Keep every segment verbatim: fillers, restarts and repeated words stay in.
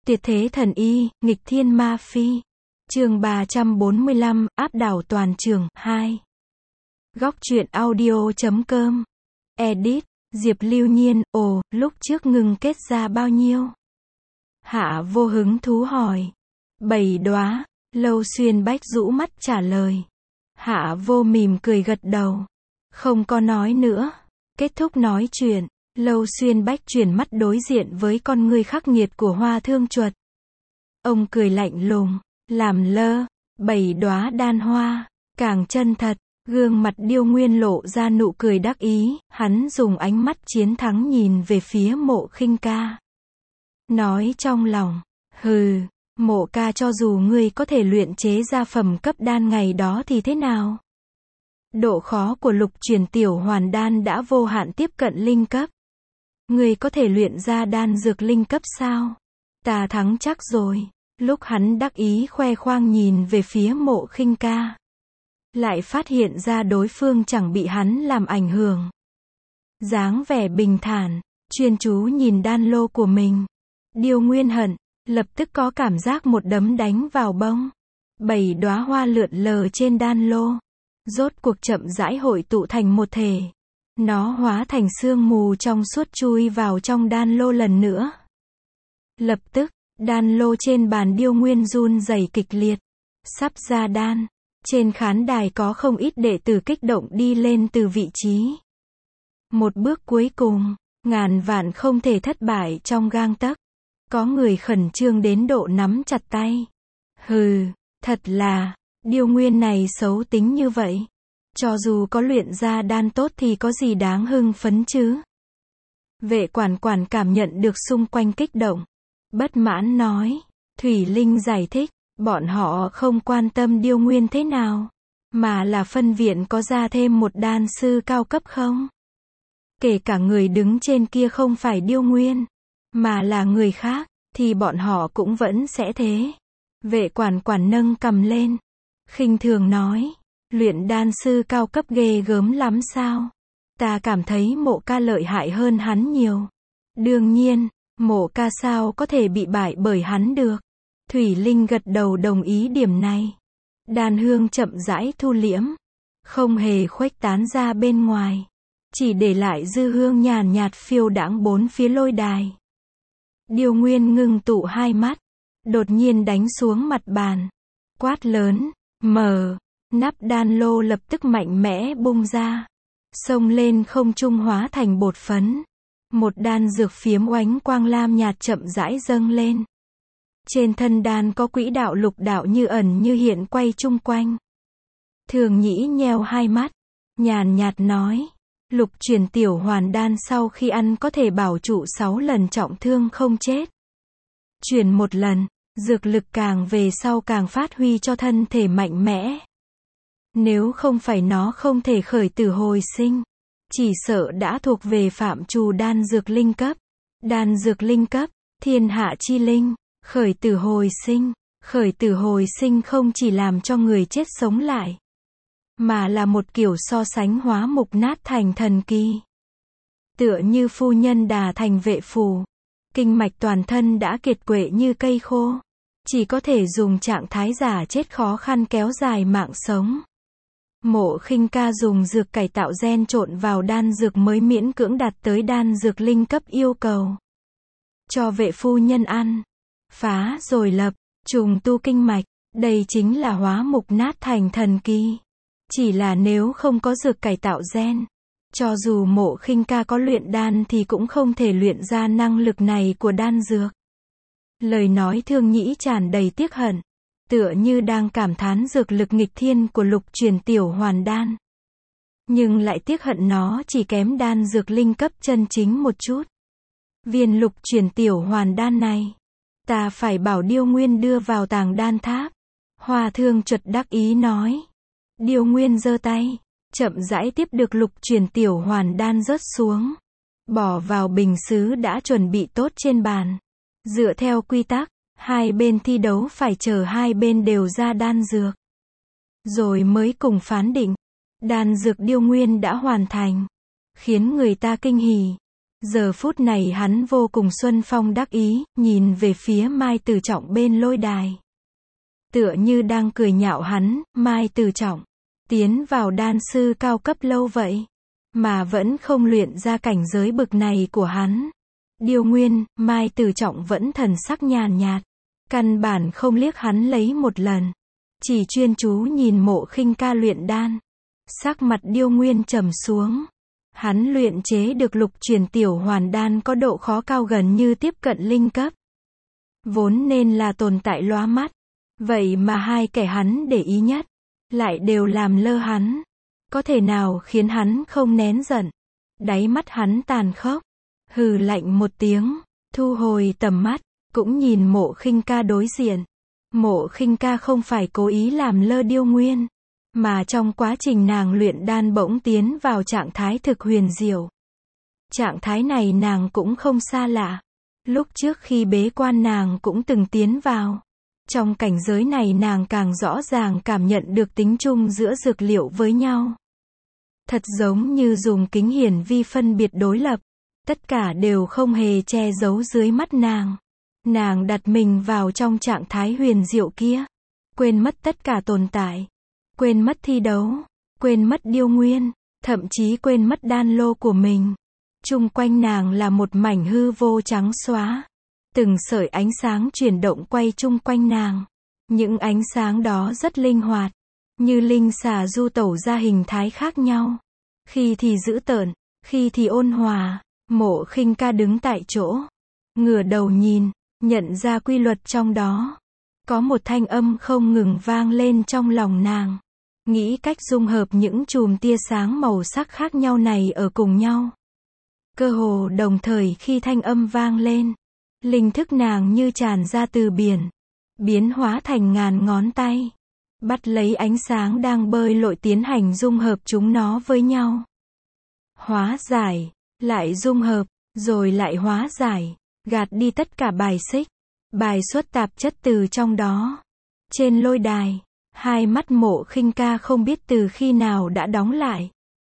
Tuyệt thế thần y, nghịch thiên ma phi. Chương ba trăm bốn mươi lăm, áp đảo toàn trường, hai. Góc truyện audio.com. Edit, Diệp Lưu Nhiên, ồ, lúc trước ngừng kết ra bao nhiêu? Hạ Vô hứng thú hỏi. Bảy đóa, Lâu Xuyên Bách rũ mắt trả lời. Hạ Vô mỉm cười gật đầu. Không có nói nữa. Kết thúc nói chuyện, Lâu Xuyên Bách chuyển mắt đối diện với con ngươi khắc nghiệt của Hoa Thương Chuột. Ông cười lạnh lùng, làm lơ, bảy đóa đan hoa, càng chân thật, gương mặt Điêu Nguyên lộ ra nụ cười đắc ý, hắn dùng ánh mắt chiến thắng nhìn về phía Mộ Khinh Ca. Nói trong lòng, hừ, Mộ ca cho dù ngươi có thể luyện chế ra phẩm cấp đan ngày đó thì thế nào? Độ khó của lục truyền tiểu hoàn đan đã vô hạn tiếp cận linh cấp. Ngươi có thể luyện ra đan dược linh cấp sao? Ta thắng chắc rồi. Lúc hắn đắc ý khoe khoang nhìn về phía Mộ Khinh Ca, lại phát hiện ra đối phương chẳng bị hắn làm ảnh hưởng. Dáng vẻ bình thản, chuyên chú nhìn đan lô của mình. Điêu Nguyên hận, lập tức có cảm giác một đấm đánh vào bông. Bảy đóa hoa lượn lờ trên đan lô, rốt cuộc chậm rãi hội tụ thành một thể. Nó hóa thành sương mù trong suốt chui vào trong đan lô lần nữa. Lập tức, đan lô trên bàn Điêu Nguyên run rẩy kịch liệt. Sắp ra đan, trên khán đài có không ít đệ tử kích động đi lên từ vị trí. Một bước cuối cùng, ngàn vạn không thể thất bại trong gang tấc. Có người khẩn trương đến độ nắm chặt tay. Hừ, thật là, Điêu Nguyên này xấu tính như vậy. Cho dù có luyện ra đan tốt thì có gì đáng hưng phấn chứ? Vệ quản quản cảm nhận được xung quanh kích động. Bất mãn nói. Thủy Linh giải thích, bọn họ không quan tâm Điêu Nguyên thế nào, mà là phân viện có ra thêm một đan sư cao cấp không? Kể cả người đứng trên kia không phải Điêu Nguyên, mà là người khác, thì bọn họ cũng vẫn sẽ thế. Vệ quản quản nâng cầm lên, khinh thường nói, luyện đan sư cao cấp ghê gớm lắm sao? Ta cảm thấy Mộ ca lợi hại hơn hắn nhiều. Đương nhiên, Mộ ca sao có thể bị bại bởi hắn được? Thủy Linh gật đầu đồng ý điểm này. Đan hương chậm rãi thu liễm, không hề khuếch tán ra bên ngoài, chỉ để lại dư hương nhàn nhạt phiêu đãng bốn phía lôi đài. Điêu Nguyên ngưng tụ hai mắt, đột nhiên đánh xuống mặt bàn, quát lớn, mở, nắp đan lô lập tức mạnh mẽ bung ra, xông lên không trung hóa thành bột phấn. Một đan dược phiếm oánh quang lam nhạt chậm rãi dâng lên. Trên thân đan có quỹ đạo lục đạo như ẩn như hiện quay chung quanh. Thường Nhĩ nheo hai mắt, nhàn nhạt nói, lục truyền tiểu hoàn đan sau khi ăn có thể bảo trụ sáu lần trọng thương không chết. Truyền một lần, dược lực càng về sau càng phát huy cho thân thể mạnh mẽ. Nếu không phải nó không thể khởi tử hồi sinh, chỉ sợ đã thuộc về phạm trù đan dược linh cấp. Đan dược linh cấp, thiên hạ chi linh, khởi tử hồi sinh. Khởi tử hồi sinh không chỉ làm cho người chết sống lại, mà là một kiểu so sánh hóa mục nát thành thần kỳ. Tựa như phu nhân đà thành vệ phù, kinh mạch toàn thân đã kiệt quệ như cây khô, chỉ có thể dùng trạng thái giả chết khó khăn kéo dài mạng sống. Mộ Khinh Ca dùng dược cải tạo gen trộn vào đan dược mới miễn cưỡng đạt tới đan dược linh cấp yêu cầu. Cho vệ phu nhân ăn, phá rồi lập, trùng tu kinh mạch, đây chính là hóa mục nát thành thần kỳ. Chỉ là nếu không có dược cải tạo gen, cho dù Mộ Khinh Ca có luyện đan thì cũng không thể luyện ra năng lực này của đan dược. Lời nói Thương Nhĩ tràn đầy tiếc hận, tựa như đang cảm thán dược lực nghịch thiên của lục truyền tiểu hoàn đan. Nhưng lại tiếc hận nó chỉ kém đan dược linh cấp chân chính một chút. Viên lục truyền tiểu hoàn đan này, ta phải bảo Điêu Nguyên đưa vào tàng đan tháp. Hoa Thương Chuột đắc ý nói. Điêu Nguyên giơ tay, chậm rãi tiếp được lục truyền tiểu hoàn đan rớt xuống, bỏ vào bình sứ đã chuẩn bị tốt trên bàn. Dựa theo quy tắc, hai bên thi đấu phải chờ hai bên đều ra đan dược, rồi mới cùng phán định. Đan dược Điêu Nguyên đã hoàn thành, khiến người ta kinh hỉ. Giờ phút này hắn vô cùng xuân phong đắc ý, nhìn về phía Mai Tử Trọng bên lôi đài. Tựa như đang cười nhạo hắn, Mai Tử Trọng, tiến vào đan sư cao cấp lâu vậy, mà vẫn không luyện ra cảnh giới bực này của hắn. Điêu Nguyên, Mai Tử Trọng vẫn thần sắc nhàn nhạt, căn bản không liếc hắn lấy một lần, chỉ chuyên chú nhìn Mộ Khinh Ca luyện đan. Sắc mặt Điêu Nguyên trầm xuống. Hắn luyện chế được lục truyền tiểu hoàn đan có độ khó cao gần như tiếp cận linh cấp. Vốn nên là tồn tại lóa mắt. Vậy mà hai kẻ hắn để ý nhất, lại đều làm lơ hắn. Có thể nào khiến hắn không nén giận? Đáy mắt hắn tàn khốc, hừ lạnh một tiếng, thu hồi tầm mắt, cũng nhìn Mộ Khinh Ca đối diện. Mộ Khinh Ca không phải cố ý làm lơ Điêu Nguyên, mà trong quá trình nàng luyện đan bỗng tiến vào trạng thái thực huyền diệu. Trạng thái này nàng cũng không xa lạ. Lúc trước khi bế quan nàng cũng từng tiến vào. Trong cảnh giới này nàng càng rõ ràng cảm nhận được tính chung giữa dược liệu với nhau. Thật giống như dùng kính hiển vi phân biệt đối lập. Tất cả đều không hề che giấu dưới mắt nàng. Nàng đặt mình vào trong trạng thái huyền diệu kia. Quên mất tất cả tồn tại. Quên mất thi đấu. Quên mất Điêu Nguyên. Thậm chí quên mất đan lô của mình. Chung quanh nàng là một mảnh hư vô trắng xóa. Từng sợi ánh sáng chuyển động quay chung quanh nàng. Những ánh sáng đó rất linh hoạt. Như linh xà du tẩu ra hình thái khác nhau. Khi thì dữ tợn, khi thì ôn hòa. Mộ Khinh Ca đứng tại chỗ. Ngửa đầu nhìn, nhận ra quy luật trong đó. Có một thanh âm không ngừng vang lên trong lòng nàng. Nghĩ cách dung hợp những chùm tia sáng màu sắc khác nhau này ở cùng nhau. Cơ hồ đồng thời khi thanh âm vang lên, linh thức nàng như tràn ra từ biển, biến hóa thành ngàn ngón tay, bắt lấy ánh sáng đang bơi lội tiến hành dung hợp chúng nó với nhau. Hóa giải, lại dung hợp, rồi lại hóa giải, gạt đi tất cả bài xích, bài xuất tạp chất từ trong đó. Trên lôi đài, hai mắt Mộ Khinh Ca không biết từ khi nào đã đóng lại.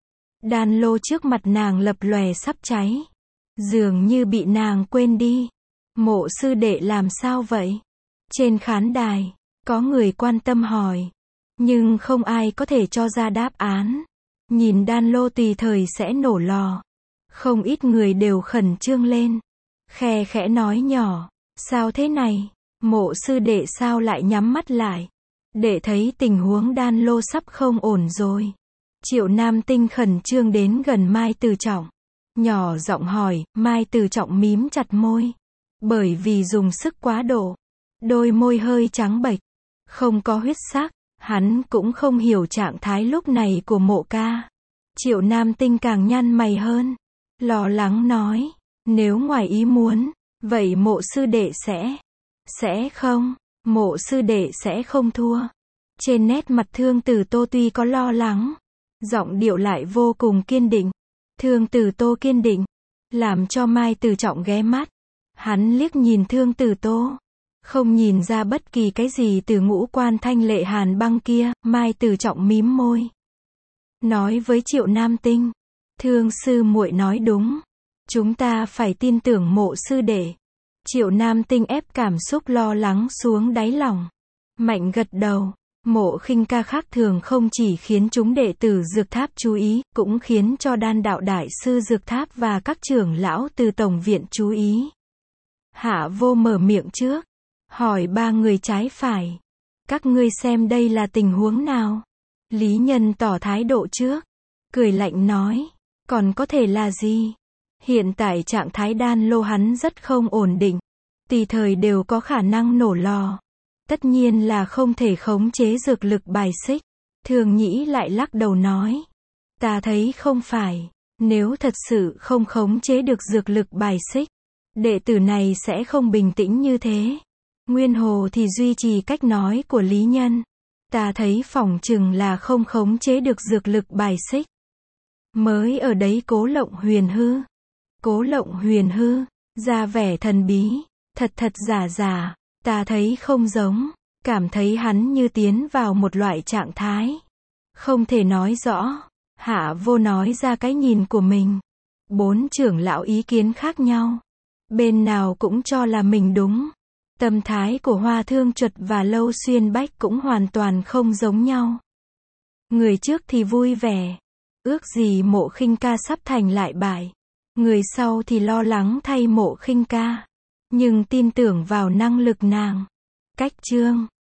Đan lô trước mặt nàng lập lòe sắp cháy. Dường như bị nàng quên đi. Mộ sư đệ làm sao vậy? Trên khán đài, có người quan tâm hỏi. Nhưng không ai có thể cho ra đáp án. Nhìn đan lô tùy thời sẽ nổ lò. Không ít người đều khẩn trương lên. Khe khẽ nói nhỏ. Sao thế này? Mộ sư đệ sao lại nhắm mắt lại? Để thấy tình huống đan lô sắp không ổn rồi. Triệu Nam Tinh khẩn trương đến gần Mai Tử Trọng. Nhỏ giọng hỏi, Mai Tử Trọng mím chặt môi. Bởi vì dùng sức quá độ. Đôi môi hơi trắng bệch. Không có huyết sắc. Hắn cũng không hiểu trạng thái lúc này của Mộ ca. Triệu Nam Tinh càng nhăn mày hơn. Lo lắng nói. Nếu ngoài ý muốn, vậy Mộ sư đệ sẽ... Sẽ không. Mộ sư đệ sẽ không thua. Trên nét mặt Thương Tử Tô tuy có lo lắng, giọng điệu lại vô cùng kiên định. Thương Tử Tô kiên định, làm cho Mai Tử Trọng ghé mắt. Hắn liếc nhìn Thương Tử Tô, không nhìn ra bất kỳ cái gì từ ngũ quan thanh lệ hàn băng kia. Mai Tử Trọng mím môi, nói với Triệu Nam Tinh, Thương sư muội nói đúng, chúng ta phải tin tưởng Mộ sư đệ. Triệu Nam Tinh ép cảm xúc lo lắng xuống đáy lòng, mạnh gật đầu. Mộ Khinh Ca khác thường không chỉ khiến chúng đệ tử Dược Tháp chú ý, cũng khiến cho Đan đạo đại sư Dược Tháp và các trưởng lão từ tổng viện chú ý. Hạ Vô mở miệng trước, hỏi ba người trái phải. Các ngươi xem đây là tình huống nào? Lý Nhân tỏ thái độ trước, cười lạnh nói, còn có thể là gì? Hiện tại trạng thái đan lô hắn rất không ổn định, tùy thời đều có khả năng nổ lò. Tất nhiên là không thể khống chế dược lực bài xích. Thường Nhĩ lại lắc đầu nói, ta thấy không phải, nếu thật sự không khống chế được dược lực bài xích, đệ tử này sẽ không bình tĩnh như thế. Nguyên Hồ thì duy trì cách nói của Lý Nhân. Ta thấy phỏng chừng là không khống chế được dược lực bài xích. Mới ở đấy Cố Lộng Huyền hư. Cố Lộng Huyền hư, ra vẻ thần bí, thật thật giả giả. Ta thấy không giống, cảm thấy hắn như tiến vào một loại trạng thái. Không thể nói rõ. Hạ Vô nói ra cái nhìn của mình. Bốn trưởng lão ý kiến khác nhau. Bên nào cũng cho là mình đúng. Tâm thái của Hoa Thương Chuột và Lâu Xuyên Bách cũng hoàn toàn không giống nhau. Người trước thì vui vẻ, ước gì Mộ Khinh Ca sắp thành lại bại. Người sau thì lo lắng thay Mộ Khinh Ca, nhưng tin tưởng vào năng lực nàng. Cách chương